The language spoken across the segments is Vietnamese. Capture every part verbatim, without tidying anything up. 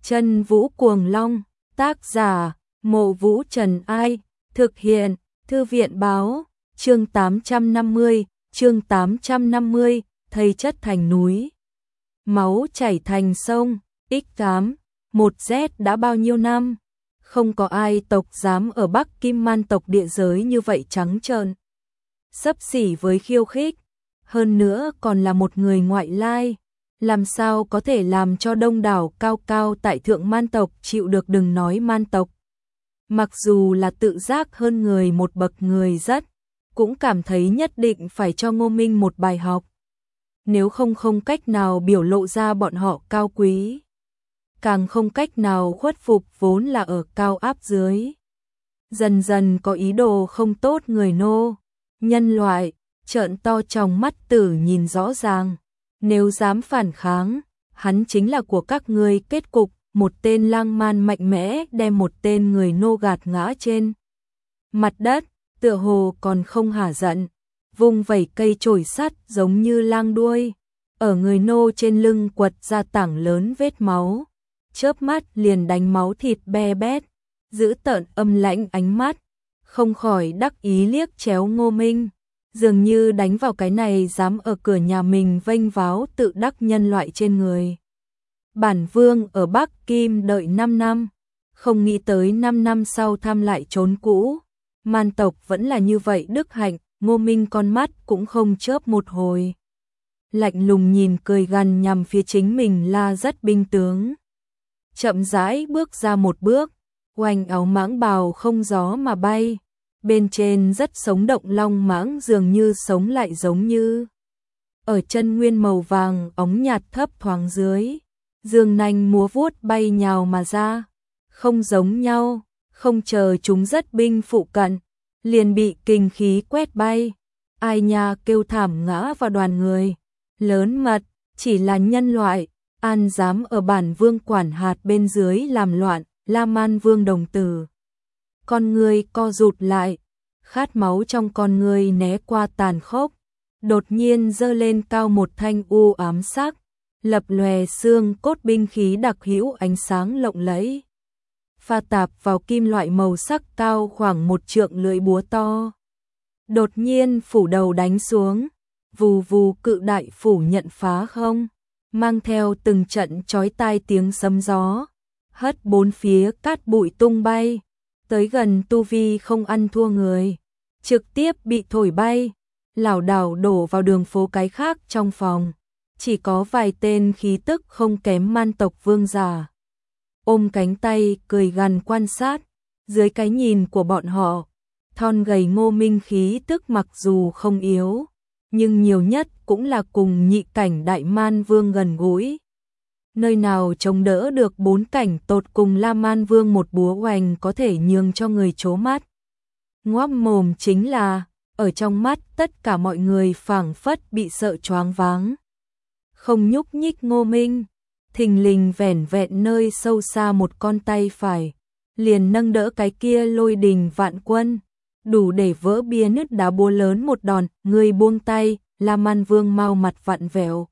Chân Vũ Cuồng Long, tác giả, Mộ Vũ Trần Ai, thực hiện, Thư viện báo, chương tám trăm năm mươi, chương tám trăm năm mươi, thây chất thành núi. Máu chảy thành sông, ích tám, một Z đã bao nhiêu năm, không có ai tộc dám ở Bắc Kim Man tộc địa giới như vậy trắng trợn. Xấp xỉ với khiêu khích, hơn nữa còn là một người ngoại lai. Làm sao có thể làm cho đông đảo cao cao tại thượng man tộc chịu được, đừng nói man tộc. Mặc dù là tự giác hơn người một bậc người rất, cũng cảm thấy nhất định phải cho Ngô Minh một bài học. Nếu không không cách nào biểu lộ ra bọn họ cao quý. Càng không cách nào khuất phục vốn là ở cao áp dưới. Dần dần có ý đồ không tốt người nô, nhân loại, trợn to tròng mắt tử nhìn rõ ràng. Nếu dám phản kháng, hắn chính là của các ngươi kết cục, một tên lang man mạnh mẽ đem một tên người nô gạt ngã trên mặt đất, tựa hồ còn không hả giận, vung vẩy cây chổi sắt giống như lang đuôi, ở người nô trên lưng quật ra tảng lớn vết máu, chớp mắt liền đánh máu thịt be bét, giữ tợn âm lãnh ánh mắt, không khỏi đắc ý liếc chéo Ngô Minh. Dường như đánh vào cái này dám ở cửa nhà mình vênh váo tự đắc nhân loại trên người. Bản vương ở Bắc Kim đợi năm năm, không nghĩ tới năm năm sau thăm lại trốn cũ. Man tộc vẫn là như vậy đức hạnh, Ngô Minh con mắt cũng không chớp một hồi. Lạnh lùng nhìn cười gằn nhằm phía chính mình là rất binh tướng. Chậm rãi bước ra một bước, oanh áo mãng bào không gió mà bay. Bên trên rất sống động long mãng dường như sống lại giống như. Ở chân nguyên màu vàng óng nhạt thấp thoáng dưới. Dương nanh múa vuốt bay nhào mà ra. Không giống nhau, không chờ chúng rất binh phụ cận. Liền bị kinh khí quét bay. Ai nha kêu thảm ngã vào đoàn người. Lớn mật, chỉ là nhân loại. An dám ở bản vương quản hạt bên dưới làm loạn. La Man vương đồng tử. Con người co rụt lại, khát máu trong con người né qua tàn khốc, đột nhiên giơ lên cao một thanh u ám sắc, lập lòe xương cốt binh khí đặc hữu ánh sáng lộng lẫy, pha tạp vào kim loại màu sắc cao khoảng một trượng lưỡi búa to. Đột nhiên phủ đầu đánh xuống, vù vù cự đại phủ nhận phá không, mang theo từng trận chói tai tiếng sấm gió, hất bốn phía cát bụi tung bay. Tới gần tu vi không ăn thua người, trực tiếp bị thổi bay, lảo đảo đổ vào đường phố cái khác trong phòng. Chỉ có vài tên khí tức không kém man tộc vương giả. Ôm cánh tay cười gằn quan sát, dưới cái nhìn của bọn họ, thon gầy Ngô Minh khí tức mặc dù không yếu, nhưng nhiều nhất cũng là cùng nhị cảnh đại man vương gần gũi. Nơi nào chống đỡ được bốn cảnh tột cùng La Man Vương một búa oanh có thể nhường cho người chố mắt. Ngoác mồm chính là, ở trong mắt tất cả mọi người phảng phất bị sợ choáng váng. Không nhúc nhích Ngô Minh, thình lình vẻn vẹn nơi sâu xa một con tay phải, liền nâng đỡ cái kia lôi đình vạn quân, đủ để vỡ bia nứt đá búa lớn một đòn, người buông tay, La Man Vương mau mặt vặn vẹo.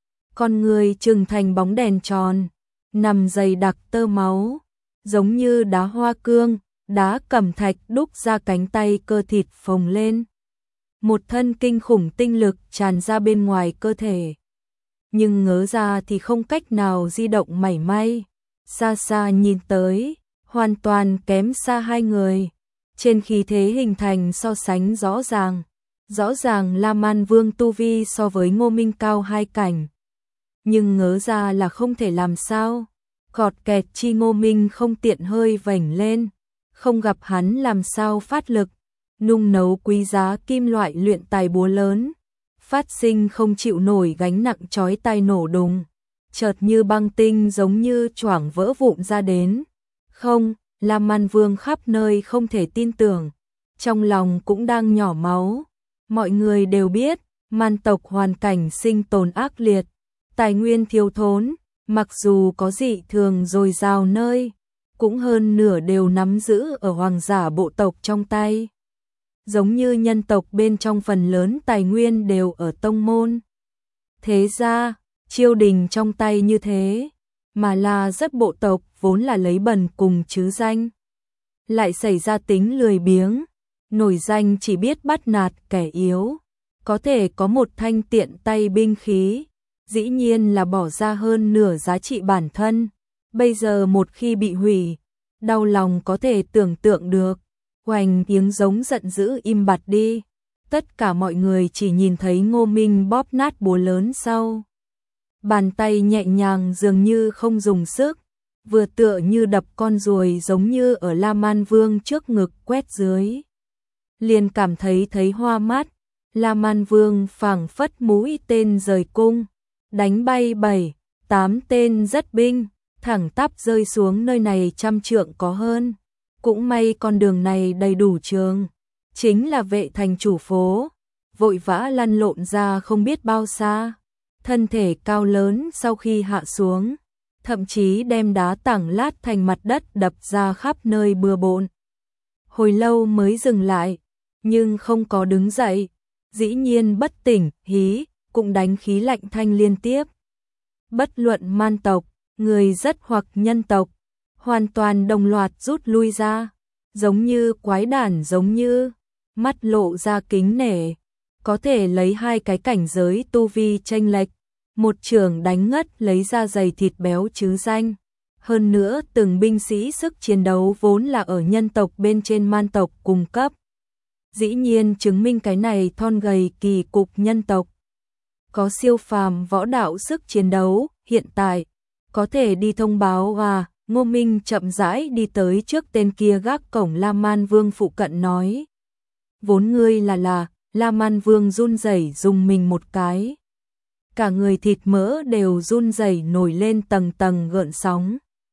Con người trừng thành bóng đèn tròn, nằm dày đặc tơ máu, giống như đá hoa cương, đá cẩm thạch đúc ra cánh tay cơ thịt phồng lên. Một thân kinh khủng tinh lực tràn ra bên ngoài cơ thể. Nhưng ngớ ra thì không cách nào di động mảy may. Xa xa nhìn tới, hoàn toàn kém xa hai người. Trên khí thế hình thành so sánh rõ ràng. Rõ ràng La Man Vương tu vi so với Ngô Minh cao hai cảnh. Nhưng ngớ ra là không thể làm sao. Cọt kẹt chi Ngô Minh không tiện hơi vảnh lên. Không gặp hắn làm sao phát lực. Nung nấu quý giá kim loại luyện tài búa lớn. Phát sinh không chịu nổi gánh nặng chói tai nổ đùng. Chợt như băng tinh giống như choảng vỡ vụn ra đến. Không, La Man Vương khắp nơi không thể tin tưởng. Trong lòng cũng đang nhỏ máu. Mọi người đều biết, man tộc hoàn cảnh sinh tồn ác liệt. Tài nguyên thiếu thốn, mặc dù có dị thường dồi dào nơi, cũng hơn nửa đều nắm giữ ở hoàng giả bộ tộc trong tay. Giống như nhân tộc bên trong phần lớn tài nguyên đều ở tông môn. Thế ra, triều đình trong tay như thế, mà là rất bộ tộc vốn là lấy bần cùng chứ danh. Lại xảy ra tính lười biếng, nổi danh chỉ biết bắt nạt kẻ yếu, có thể có một thanh tiện tay binh khí, dĩ nhiên là bỏ ra hơn nửa giá trị bản thân, bây giờ một khi bị hủy, đau lòng có thể tưởng tượng được. Hoành tiếng giống giận dữ im bặt đi, tất cả mọi người chỉ nhìn thấy Ngô Minh bóp nát búa lớn sau. Bàn tay nhẹ nhàng dường như không dùng sức, vừa tựa như đập con ruồi giống như ở La Man Vương trước ngực quét dưới. Liền cảm thấy thấy hoa mắt, La Man Vương phảng phất mũi tên rời cung, đánh bay bảy, tám tên rất binh, thẳng tắp rơi xuống nơi này trăm trượng có hơn. Cũng may con đường này đầy đủ trường, chính là vệ thành chủ phố, vội vã lăn lộn ra không biết bao xa. Thân thể cao lớn sau khi hạ xuống, thậm chí đem đá tảng lát thành mặt đất đập ra khắp nơi bừa bộn. Hồi lâu mới dừng lại, nhưng không có đứng dậy, dĩ nhiên bất tỉnh, hí, cũng đánh khí lạnh thanh liên tiếp. Bất luận man tộc, người rất hoặc nhân tộc, hoàn toàn đồng loạt rút lui ra, giống như quái đản giống như, mắt lộ ra kính nể, có thể lấy hai cái cảnh giới tu vi chênh lệch, một trường đánh ngất lấy ra giày thịt béo chứ danh. Hơn nữa từng binh sĩ sức chiến đấu vốn là ở nhân tộc bên trên man tộc cùng cấp. Dĩ nhiên chứng minh cái này thon gầy kỳ cục nhân tộc có siêu phàm võ đạo sức chiến đấu, hiện tại có thể đi thông báo. À, Ngô Minh chậm rãi đi tới trước tên kia gác cổng La Man Vương phụ cận nói: "Vốn ngươi là là." La Man Vương run rẩy dùng mình một cái, cả người thịt mỡ đều run rẩy nổi lên tầng tầng gợn sóng.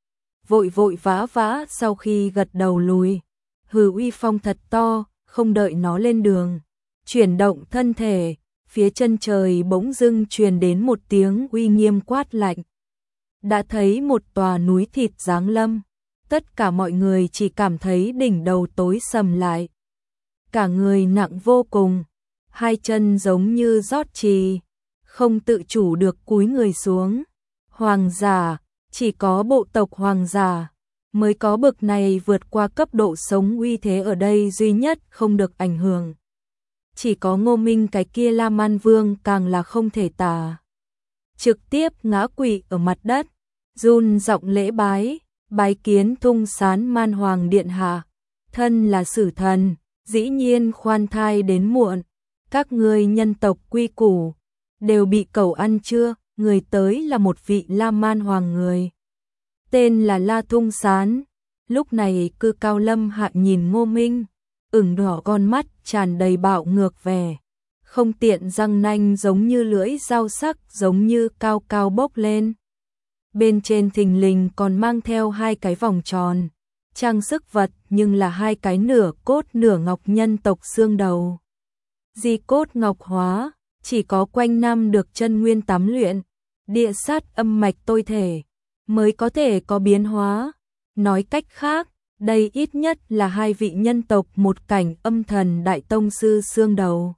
Vội vội vã vã sau khi gật đầu lùi, hừ uy phong thật to, không đợi nó lên đường, chuyển động thân thể, phía chân trời bỗng dưng truyền đến một tiếng uy nghiêm quát lạnh. Đã thấy một tòa núi thịt giáng lâm, tất cả mọi người chỉ cảm thấy đỉnh đầu tối sầm lại. Cả người nặng vô cùng, hai chân giống như rót trì, không tự chủ được cúi người xuống. Hoàng giả, chỉ có bộ tộc hoàng giả mới có bực này vượt qua cấp độ sống uy thế ở đây duy nhất không được ảnh hưởng. Chỉ có Ngô Minh cái kia La Man Vương càng là không thể tả. Trực tiếp ngã quỵ ở mặt đất, run giọng lễ bái, bái kiến Thung Sán Man Hoàng điện hạ, thân là sử thần, dĩ nhiên khoan thai đến muộn, các ngươi nhân tộc quy củ đều bị cẩu ăn chưa? Người tới là một vị La Man Hoàng người, tên là La Thung Sán. Lúc này cư cao lâm hạ nhìn Ngô Minh, ửng đỏ con mắt tràn đầy bạo ngược vẻ, không tiện răng nanh giống như lưỡi dao sắc giống như cao cao bốc lên. Bên trên thình lình còn mang theo hai cái vòng tròn, trang sức vật nhưng là hai cái nửa cốt nửa ngọc nhân tộc xương đầu. Di cốt ngọc hóa, chỉ có quanh năm được chân nguyên tắm luyện, địa sát âm mạch tôi thể, mới có thể có biến hóa. Nói cách khác, đây ít nhất là hai vị nhân tộc một cảnh âm thần đại tông sư xương đầu.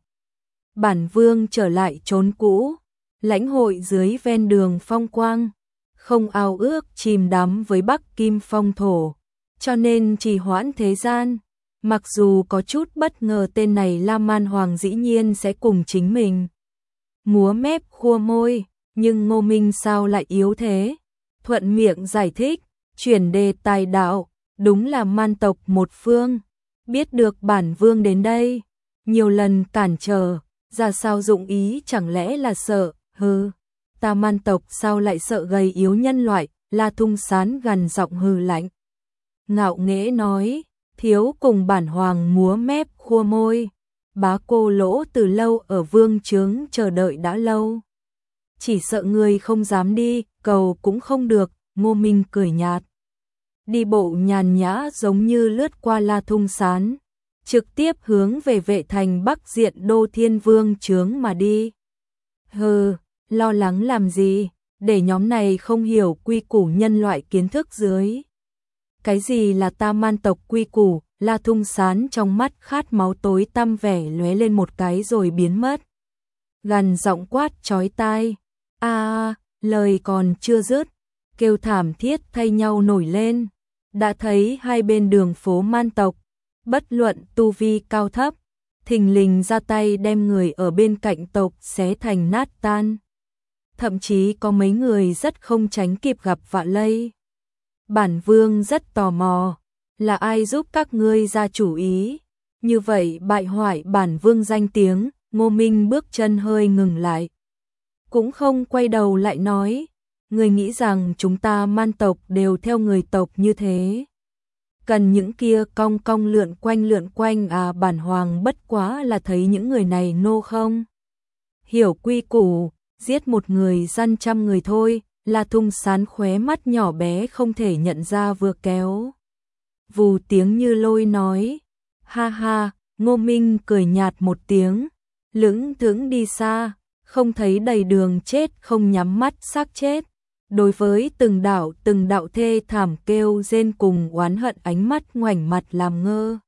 Bản vương trở lại trốn cũ, lãnh hội dưới ven đường phong quang, không ao ước chìm đắm với Bắc Kim phong thổ, cho nên trì hoãn thế gian. Mặc dù có chút bất ngờ tên này La Man Hoàng dĩ nhiên sẽ cùng chính mình múa mép khua môi, nhưng Ngô Minh sao lại yếu thế? Thuận miệng giải thích, chuyển đề tài đạo, đúng là man tộc một phương, biết được bản vương đến đây, nhiều lần cản trở, ra sao dụng ý chẳng lẽ là sợ, hừ, ta man tộc sao lại sợ gầy yếu nhân loại? La Thung Sán gằn giọng hừ lạnh, ngạo nghễ nói, thiếu cùng bản hoàng múa mép khua môi, bá cô lỗ từ lâu ở vương trướng chờ đợi đã lâu, chỉ sợ người không dám đi, cầu cũng không được. Ngô Minh cười nhạt, đi bộ nhàn nhã giống như lướt qua La Thung Sán, trực tiếp hướng về vệ thành Bắc diện Đô Thiên Vương trướng mà đi. Hừ, lo lắng làm gì, để nhóm này không hiểu quy củ nhân loại kiến thức dưới. Cái gì là ta man tộc quy củ? La Thung Sán trong mắt khát máu tối tăm vẻ lóe lên một cái rồi biến mất. Gằn giọng quát chói tai, a, lời còn chưa dứt, kêu thảm thiết thay nhau nổi lên. Đã thấy hai bên đường phố man tộc, bất luận tu vi cao thấp, thình lình ra tay đem người ở bên cạnh tộc xé thành nát tan. Thậm chí có mấy người rất không tránh kịp gặp vạ lây. Bản vương rất tò mò, là ai giúp các ngươi ra chủ ý, như vậy bại hoại bản vương danh tiếng. Ngô Minh bước chân hơi ngừng lại, cũng không quay đầu lại nói, người nghĩ rằng chúng ta man tộc đều theo người tộc như thế. Cần những kia cong cong lượn quanh lượn quanh à, bản hoàng bất quá là thấy những người này nô không hiểu quy củ, giết một người gian trăm người thôi. La Thung Sán khóe mắt nhỏ bé không thể nhận ra vừa kéo vù tiếng như lôi nói, ha ha. Ngô Minh cười nhạt một tiếng, lững thững đi xa, không thấy đầy đường chết không nhắm mắt xác chết. Đối với từng đạo từng đạo thê thảm kêu rên cùng oán hận, ánh mắt ngoảnh mặt làm ngơ.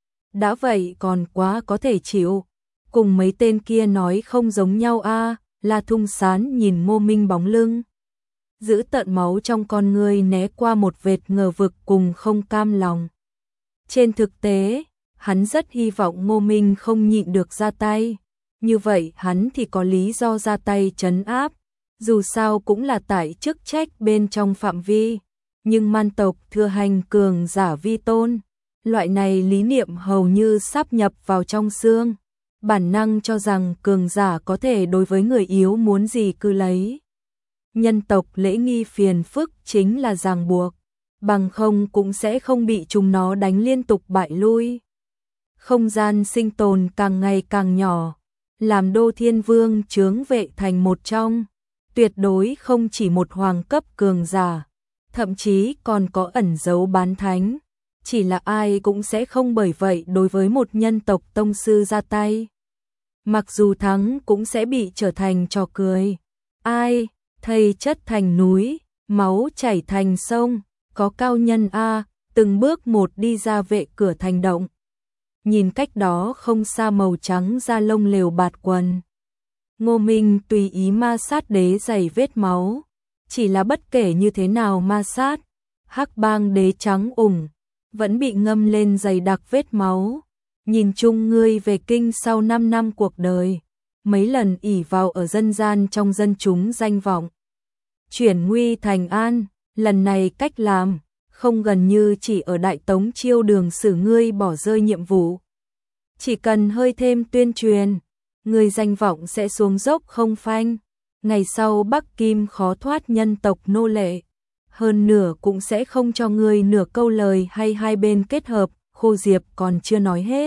Đã vậy còn quá có thể chịu, cùng mấy tên kia nói không giống nhau a. À, La Thung Sán nhìn Ngô Minh bóng lưng, giữ tợn máu trong con ngươi né qua một vệt ngờ vực cùng không cam lòng. Trên thực tế, hắn rất hy vọng Ngô Minh không nhịn được ra tay, như vậy hắn thì có lý do ra tay trấn áp, dù sao cũng là tại chức trách bên trong phạm vi, nhưng man tộc thừa hành cường giả vi tôn, loại này lý niệm hầu như sáp nhập vào trong xương, bản năng cho rằng cường giả có thể đối với người yếu muốn gì cứ lấy. Nhân tộc lễ nghi phiền phức chính là ràng buộc, bằng không cũng sẽ không bị chúng nó đánh liên tục bại lui. Không gian sinh tồn càng ngày càng nhỏ, làm Đô Thiên Vương chướng vệ thành một trong, tuyệt đối không chỉ một hoàng cấp cường giả, thậm chí còn có ẩn dấu bán thánh, chỉ là ai cũng sẽ không bởi vậy đối với một nhân tộc tông sư ra tay. Mặc dù thắng cũng sẽ bị trở thành trò cười. Ai, thây chất thành núi, máu chảy thành sông, có cao nhân a, từng bước một đi ra vệ cửa thành động. Nhìn cách đó không xa màu trắng da lông lều bạt quần. Ngô Minh tùy ý ma sát đế giày vết máu, chỉ là bất kể như thế nào ma sát, hắc bang đế trắng ủng, vẫn bị ngâm lên dày đặc vết máu. Nhìn chung ngươi về kinh sau năm năm cuộc đời, mấy lần ỷ vào ở dân gian trong dân chúng danh vọng, chuyển nguy thành an, lần này cách làm, không gần như chỉ ở Đại Tống chiêu đường xử ngươi bỏ rơi nhiệm vụ. Chỉ cần hơi thêm tuyên truyền, người danh vọng sẽ xuống dốc không phanh, ngày sau Bắc Kim khó thoát nhân tộc nô lệ, hơn nửa cũng sẽ không cho ngươi nửa câu lời hay hai bên kết hợp. Khô Diệp còn chưa nói hết.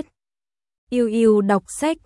Yêu yêu đọc sách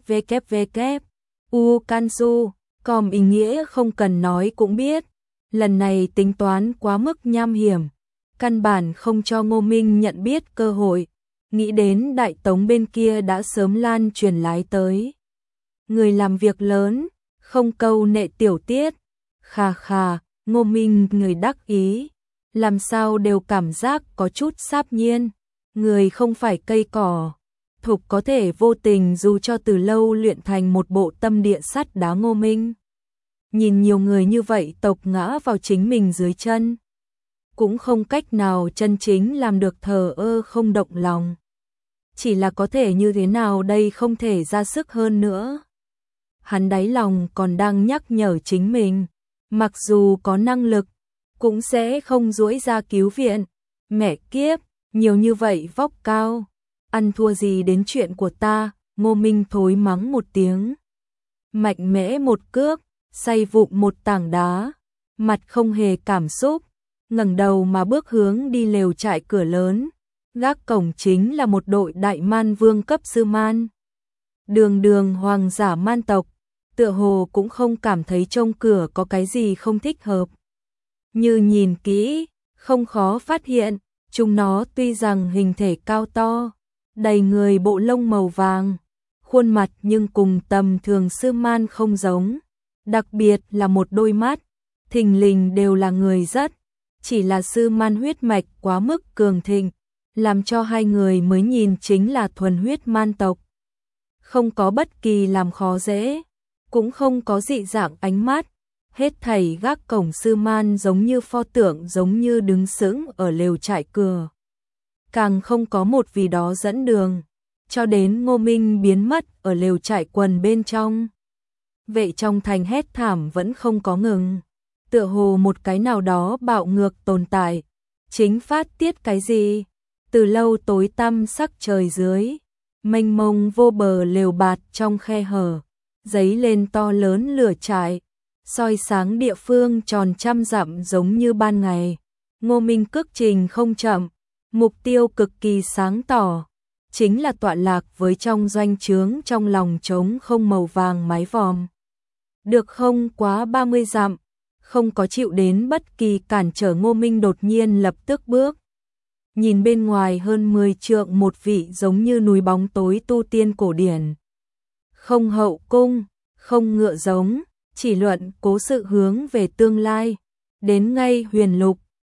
www u kansu com ý nghĩa không cần nói cũng biết. Lần này tính toán quá mức nham hiểm, căn bản không cho Ngô Minh nhận biết cơ hội. Nghĩ đến Đại Tống bên kia đã sớm lan truyền lái tới. Người làm việc lớn, không câu nệ tiểu tiết. Khà khà, Ngô Minh người đắc ý, làm sao đều cảm giác có chút sáp nhiên. Người không phải cây cỏ, thục có thể vô tình dù cho từ lâu luyện thành một bộ tâm địa sắt đá. Ngô Minh nhìn nhiều người như vậy tộc ngã vào chính mình dưới chân, cũng không cách nào chân chính làm được thờ ơ không động lòng. Chỉ là có thể như thế nào đây, không thể ra sức hơn nữa. Hắn đáy lòng còn đang nhắc nhở chính mình, mặc dù có năng lực, cũng sẽ không duỗi ra cứu viện. Mẹ kiếp, nhiều như vậy vóc cao, ăn thua gì đến chuyện của ta. Ngô Minh thối mắng một tiếng, mạnh mẽ một cước, xay vụn một tảng đá, mặt không hề cảm xúc, ngẩng đầu mà bước hướng đi lều trại cửa lớn. Gác cổng chính là một đội đại man vương cấp sư man. Đường đường hoàng giả man tộc, tựa hồ cũng không cảm thấy trông cửa có cái gì không thích hợp. Như nhìn kỹ, không khó phát hiện, chúng nó tuy rằng hình thể cao to, đầy người bộ lông màu vàng, khuôn mặt nhưng cùng tầm thường sư man không giống. Đặc biệt là một đôi mắt, thình lình đều là người rất, chỉ là sư man huyết mạch quá mức cường thịnh, làm cho hai người mới nhìn chính là thuần huyết man tộc. Không có bất kỳ làm khó dễ, cũng không có dị dạng ánh mắt, Hết thảy gác cổng sư man giống như pho tượng, giống như đứng sững ở lều trại cửa. Càng không có một vì đó dẫn đường, cho đến Ngô Minh biến mất ở lều trại quần bên trong. Vệ trong thành hét thảm vẫn không có ngừng, tựa hồ một cái nào đó bạo ngược tồn tại, chính phát tiết cái gì. Từ lâu tối tăm sắc trời dưới, mênh mông vô bờ lều bạt trong khe hở, dấy lên to lớn lửa trại, soi sáng địa phương tròn trăm dặm giống như ban ngày. Ngô Minh cước trình không chậm, mục tiêu cực kỳ sáng tỏ, chính là tọa lạc với trong doanh trướng trong lòng trống không màu vàng mái vòm. Được không quá ba mươi dặm, không có chịu đến bất kỳ cản trở, Ngô Minh đột nhiên lập tức bước. Nhìn bên ngoài hơn mười trượng một vị giống như núi bóng tối tu tiên cổ điển. Không hậu cung, không ngựa giống, chỉ luận cố sự hướng về tương lai, đến ngay huyền lục,